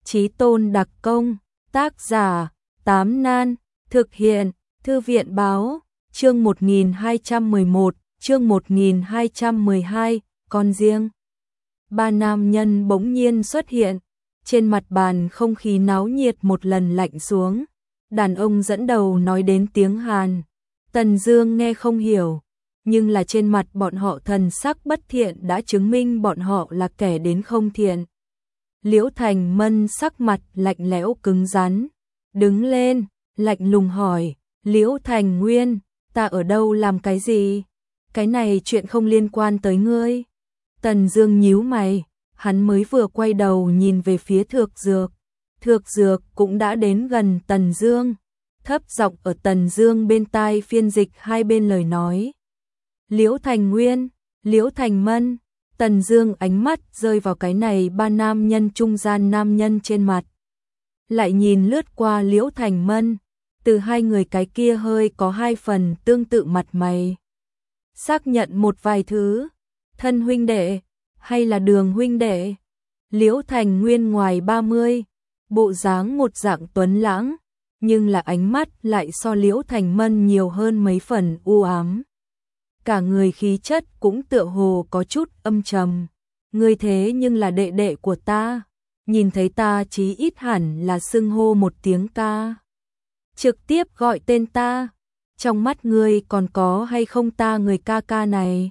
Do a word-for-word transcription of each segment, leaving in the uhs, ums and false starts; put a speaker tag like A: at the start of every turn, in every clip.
A: Chí tôn đặc công, tác giả, Tám Nan, thực hiện, Thư viện báo, chương một nghìn hai trăm mười một, chương một nghìn hai trăm mười hai, con riêng. Ba nam nhân bỗng nhiên xuất hiện, trên mặt bàn không khí náo nhiệt một lần lạnh xuống. Đàn ông dẫn đầu nói đến tiếng Hàn, Tần Dương nghe không hiểu, nhưng là trên mặt bọn họ thần sắc bất thiện đã chứng minh bọn họ là kẻ đến không thiện. Liễu Thành Mân sắc mặt lạnh lẽo cứng rắn, đứng lên, lạnh lùng hỏi, Liễu Thành Nguyên, ta ở đâu làm cái gì? Cái này chuyện không liên quan tới ngươi. Tần Dương nhíu mày, hắn mới vừa quay đầu nhìn về phía Thược Dược. Thược Dược cũng đã đến gần Tần Dương, thấp giọng ở Tần Dương bên tai phiên dịch hai bên lời nói. Liễu Thành Nguyên, Liễu Thành Mân. Tần Dương ánh mắt rơi vào cái này ba nam nhân trung gian nam nhân trên mặt. Lại nhìn lướt qua Liễu Thành Mân, từ hai người cái kia hơi có hai phần tương tự mặt mày. Xác nhận một vài thứ, thân huynh đệ, hay là Đường huynh đệ. Liễu Thành Nguyên ngoài ba mươi, bộ dáng một dạng tuấn lãng, nhưng là ánh mắt lại so Liễu Thành Mân nhiều hơn mấy phần u ám. Cả người khí chất cũng tựa hồ có chút âm trầm. Ngươi thế nhưng là đệ đệ của ta, nhìn thấy ta chí ít hẳn là xưng hô một tiếng ca. Trực tiếp gọi tên ta, trong mắt ngươi còn có hay không ta người ca ca này?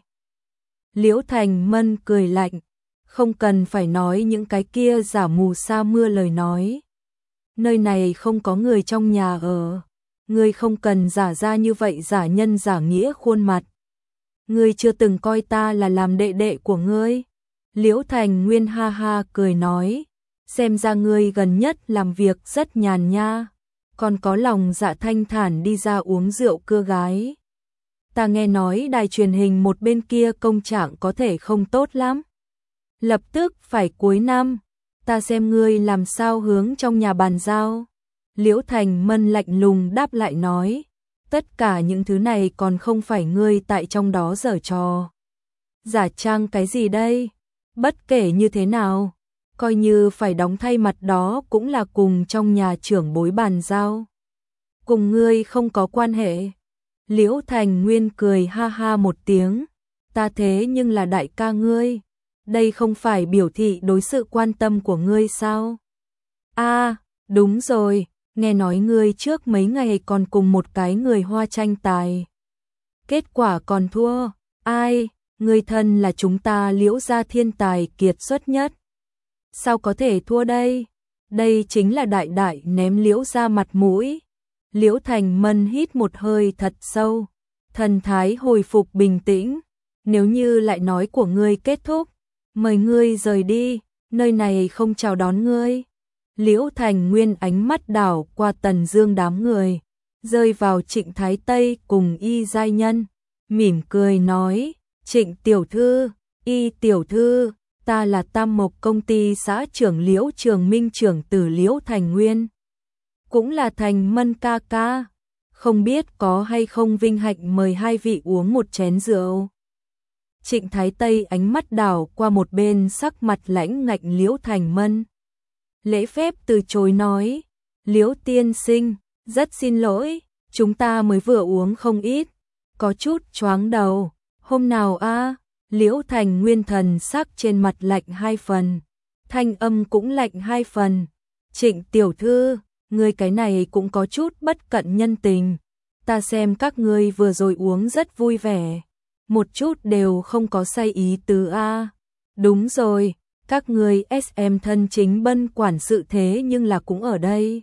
A: Liễu Thành Mân cười lạnh, không cần phải nói những cái kia giả mù sa mưa lời nói. Nơi này không có người trong nhà ở, ngươi không cần giả ra như vậy giả nhân giả nghĩa khuôn mặt. Ngươi chưa từng coi ta là làm đệ đệ của ngươi. Liễu Thành Nguyên ha ha cười nói, xem ra ngươi gần nhất làm việc rất nhàn nha, còn có lòng dạ thanh thản đi ra uống rượu cưa gái. Ta nghe nói đài truyền hình một bên kia công trạng có thể không tốt lắm. Lập tức phải cuối năm, ta xem ngươi làm sao hướng trong nhà bàn giao. Liễu Thành Mân lạnh lùng đáp lại nói, tất cả những thứ này còn không phải ngươi tại trong đó giở trò. Giả trang cái gì đây? Bất kể như thế nào, coi như phải đóng thay mặt đó cũng là cùng trong nhà trưởng bối bàn giao. Cùng ngươi không có quan hệ. Liễu Thành Nguyên cười ha ha một tiếng, ta thế nhưng là đại ca ngươi, đây không phải biểu thị đối sự quan tâm của ngươi sao? A, đúng rồi, nghe nói ngươi trước mấy ngày còn cùng một cái người Hoa tranh tài. Kết quả còn thua, ai, ngươi thân là chúng ta Liễu gia thiên tài kiệt xuất nhất. Sao có thể thua đây? Đây chính là đại đại ném Liễu gia mặt mũi. Liễu Thành Mân hít một hơi thật sâu, thần thái hồi phục bình tĩnh. Nếu như lại nói của ngươi kết thúc, mời ngươi rời đi, nơi này không chào đón ngươi. Liễu Thành Nguyên ánh mắt đảo qua Tần Dương đám người, rơi vào Trịnh Thái Tây cùng Y giai nhân, mỉm cười nói, Trịnh tiểu thư, Y tiểu thư, ta là Tam Mộc công ty xã trưởng Liễu Trường Minh trưởng tử Liễu Thành Nguyên. Cũng là Thành Mân ca ca, không biết có hay không vinh hạnh mời hai vị uống một chén rượu. Trịnh Thái Tây ánh mắt đảo qua một bên sắc mặt lãnh ngạnh Liễu Thành Mân. Lễ phép từ chối nói, Liễu tiên sinh, rất xin lỗi, chúng ta mới vừa uống không ít, có chút choáng đầu. Hôm nào a? Liễu Thành Nguyên thần sắc trên mặt lạnh hai phần, thanh âm cũng lạnh hai phần. Trịnh tiểu thư, ngươi cái này cũng có chút bất cận nhân tình. Ta xem các ngươi vừa rồi uống rất vui vẻ, một chút đều không có say ý tứ a. Đúng rồi, các ngươi ét em thân chính Bân quản sự thế nhưng là cũng ở đây.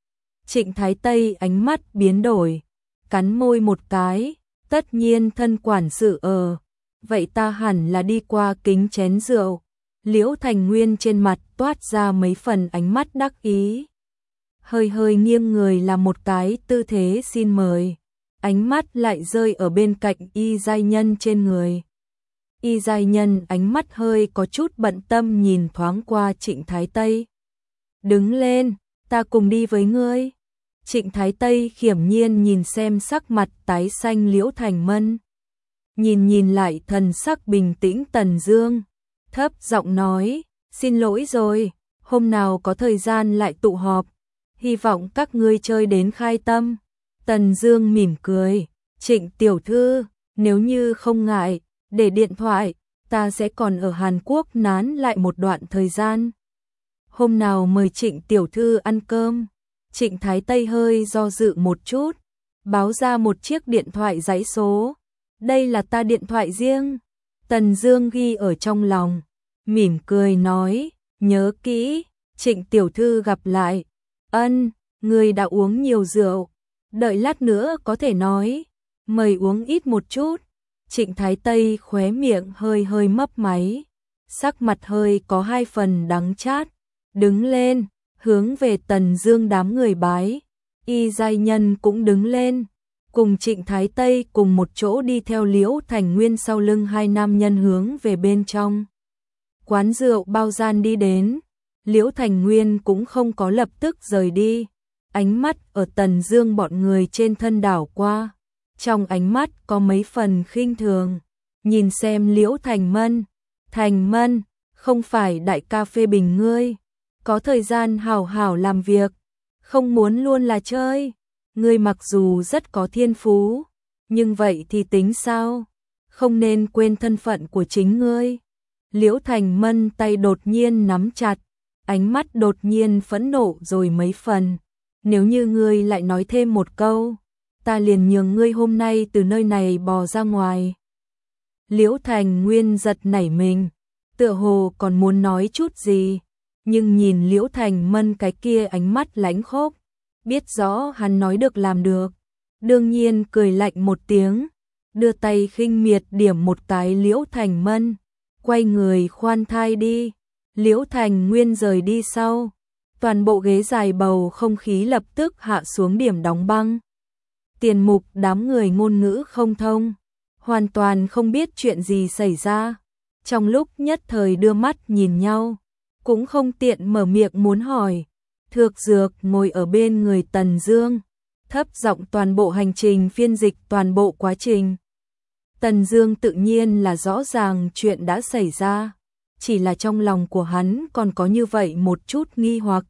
A: Trịnh Thái Tây ánh mắt biến đổi, cắn môi một cái, tất nhiên thân quản sự ở, vậy ta hẳn là đi qua kính chén rượu. Liễu Thành Nguyên trên mặt toát ra mấy phần ánh mắt đắc ý, hơi hơi nghiêng người làm một cái tư thế xin mời, ánh mắt lại rơi ở bên cạnh Y giai nhân trên người. Y giai nhân ánh mắt hơi có chút bận tâm nhìn thoáng qua Trịnh Thái Tây. Đứng lên, ta cùng đi với ngươi. Trịnh Thái Tây khiểm nhiên nhìn xem sắc mặt tái xanh Liễu Thành Mân. Nhìn nhìn lại thần sắc bình tĩnh Tần Dương, thấp giọng nói, xin lỗi rồi, hôm nào có thời gian lại tụ họp, hy vọng các ngươi chơi đến khai tâm. Tần Dương mỉm cười, Trịnh tiểu thư, nếu như không ngại, để điện thoại, ta sẽ còn ở Hàn Quốc nán lại một đoạn thời gian. Hôm nào mời Trịnh tiểu thư ăn cơm. Trịnh Thái Tây hơi do dự một chút, báo ra một chiếc điện thoại dãy số. Đây là ta điện thoại riêng. Tần Dương ghi ở trong lòng, mỉm cười nói, nhớ kỹ, Trịnh tiểu thư gặp lại. Ân, người đã uống nhiều rượu, đợi lát nữa có thể nói, mời uống ít một chút. Trịnh Thái Tây khóe miệng hơi hơi mấp máy, sắc mặt hơi có hai phần đắng chát, đứng lên, hướng về Tần Dương đám người bái. Y Giai Nhân cũng đứng lên, cùng Trịnh Thái Tây cùng một chỗ đi theo Liễu Thành Nguyên sau lưng hai nam nhân hướng về bên trong quán rượu bao gian đi đến. Liễu Thành Nguyên cũng không có lập tức rời đi, ánh mắt ở Tần Dương bọn người trên thân đảo qua, trong ánh mắt có mấy phần khinh thường. Nhìn xem Liễu Thành Mân, Thành Mân, không phải đại ca phê bình ngươi, có thời gian hảo hảo làm việc, không muốn luôn là chơi. Ngươi mặc dù rất có thiên phú, nhưng vậy thì tính sao? Không nên quên thân phận của chính ngươi. Liễu Thành Mân tay đột nhiên nắm chặt, ánh mắt đột nhiên phẫn nộ rồi mấy phần. Nếu như ngươi lại nói thêm một câu, ta liền nhường ngươi hôm nay từ nơi này bò ra ngoài. Liễu Thành Nguyên giật nảy mình, tựa hồ còn muốn nói chút gì, nhưng nhìn Liễu Thành Mân cái kia ánh mắt lãnh khốc, biết rõ hắn nói được làm được, đương nhiên cười lạnh một tiếng, đưa tay khinh miệt điểm một cái Liễu Thành Mân, quay người khoan thai đi. Liễu Thành Nguyên rời đi sau, toàn bộ ghế dài bầu không khí lập tức hạ xuống điểm đóng băng. Tiền Mục đám người ngôn ngữ không thông, hoàn toàn không biết chuyện gì xảy ra, trong lúc nhất thời đưa mắt nhìn nhau, cũng không tiện mở miệng muốn hỏi. Thược Dược ngồi ở bên người Tần Dương, thấp giọng toàn bộ hành trình phiên dịch toàn bộ quá trình. Tần Dương tự nhiên là rõ ràng chuyện đã xảy ra, chỉ là trong lòng của hắn còn có như vậy một chút nghi hoặc.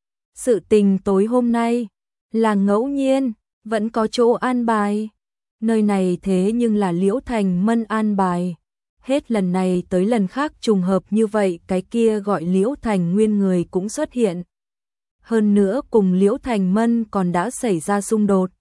A: Sự tình tối hôm nay là ngẫu nhiên, vẫn có chỗ an bài. Nơi này thế nhưng là Liễu Thành Mân an bài. Hết lần này tới lần khác trùng hợp như vậy, cái kia gọi Liễu Thành Nguyên người cũng xuất hiện. Hơn nữa cùng Liễu Thành Mân còn đã xảy ra xung đột.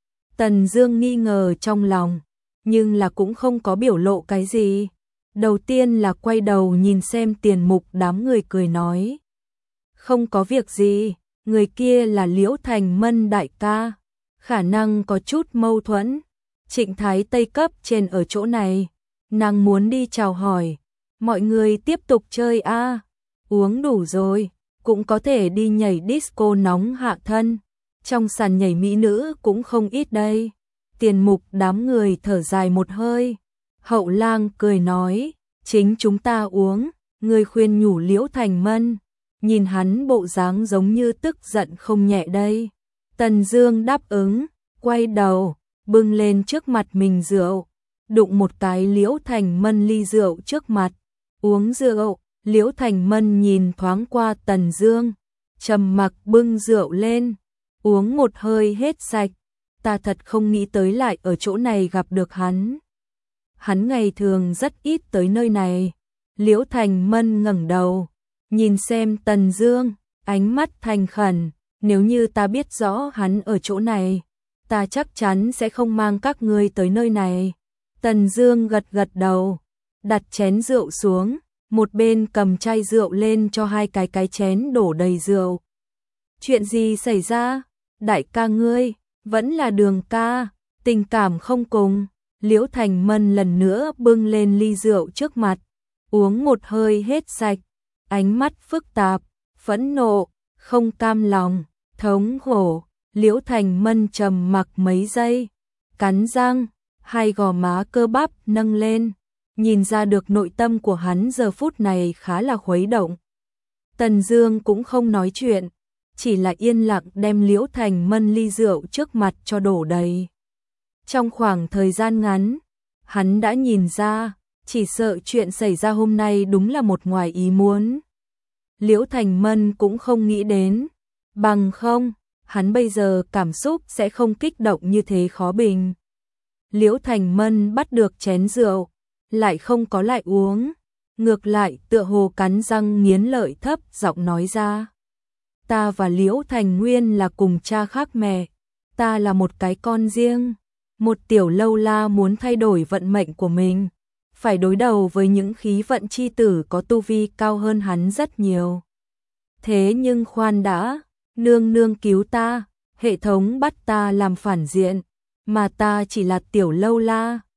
A: Tần Dương nghi ngờ trong lòng, nhưng là cũng không có biểu lộ cái gì. Đầu tiên là quay đầu nhìn xem Tiền Mục đám người cười nói, không có việc gì, người kia là Liễu Thành Mân đại ca, khả năng có chút mâu thuẫn. Trịnh Thái Tây cấp trên ở chỗ này, nàng muốn đi chào hỏi, mọi người tiếp tục chơi a, uống đủ rồi, cũng có thể đi nhảy disco nóng hạ thân, trong sàn nhảy mỹ nữ cũng không ít đây. Tiền Mục đám người thở dài một hơi, Hậu Lang cười nói, chính chúng ta uống, người khuyên nhủ Liễu Thành Mân, nhìn hắn bộ dáng giống như tức giận không nhẹ đây. Tần Dương đáp ứng, quay đầu, bưng lên trước mặt mình rượu, đụng một cái Liễu Thành Mân ly rượu trước mặt, uống rượu. Liễu Thành Mân nhìn thoáng qua Tần Dương, trầm mặc bưng rượu lên, uống một hơi hết sạch. Ta thật không nghĩ tới lại ở chỗ này gặp được hắn. Hắn ngày thường rất ít tới nơi này. Liễu Thành Mân ngẩng đầu, nhìn xem Tần Dương, ánh mắt thành khẩn, nếu như ta biết rõ hắn ở chỗ này, ta chắc chắn sẽ không mang các ngươi tới nơi này. Tần Dương gật gật đầu, đặt chén rượu xuống, một bên cầm chai rượu lên cho hai cái cái chén đổ đầy rượu. Chuyện gì xảy ra? Đại ca ngươi, vẫn là Đường ca, tình cảm không cùng. Liễu Thành Mân lần nữa bưng lên ly rượu trước mặt, uống một hơi hết sạch, ánh mắt phức tạp, phẫn nộ, không cam lòng, thống khổ. Liễu Thành Mân trầm mặc mấy giây, cắn răng, hai gò má cơ bắp nâng lên, nhìn ra được nội tâm của hắn giờ phút này khá là khuấy động. Tần Dương cũng không nói chuyện, chỉ là yên lặng đem Liễu Thành Mân ly rượu trước mặt cho đổ đầy. Trong khoảng thời gian ngắn, hắn đã nhìn ra, chỉ sợ chuyện xảy ra hôm nay đúng là một ngoài ý muốn. Liễu Thành Mân cũng không nghĩ đến, bằng không, hắn bây giờ cảm xúc sẽ không kích động như thế khó bình. Liễu Thành Mân bắt được chén rượu, lại không có lại uống, ngược lại tựa hồ cắn răng nghiến lợi thấp giọng nói ra. Ta và Liễu Thành Nguyên là cùng cha khác mẹ, ta là một cái con riêng, một tiểu lâu la muốn thay đổi vận mệnh của mình, phải đối đầu với những khí vận chi tử có tu vi cao hơn hắn rất nhiều. Thế nhưng khoan đã, nương nương cứu ta, hệ thống bắt ta làm phản diện, mà ta chỉ là tiểu lâu la,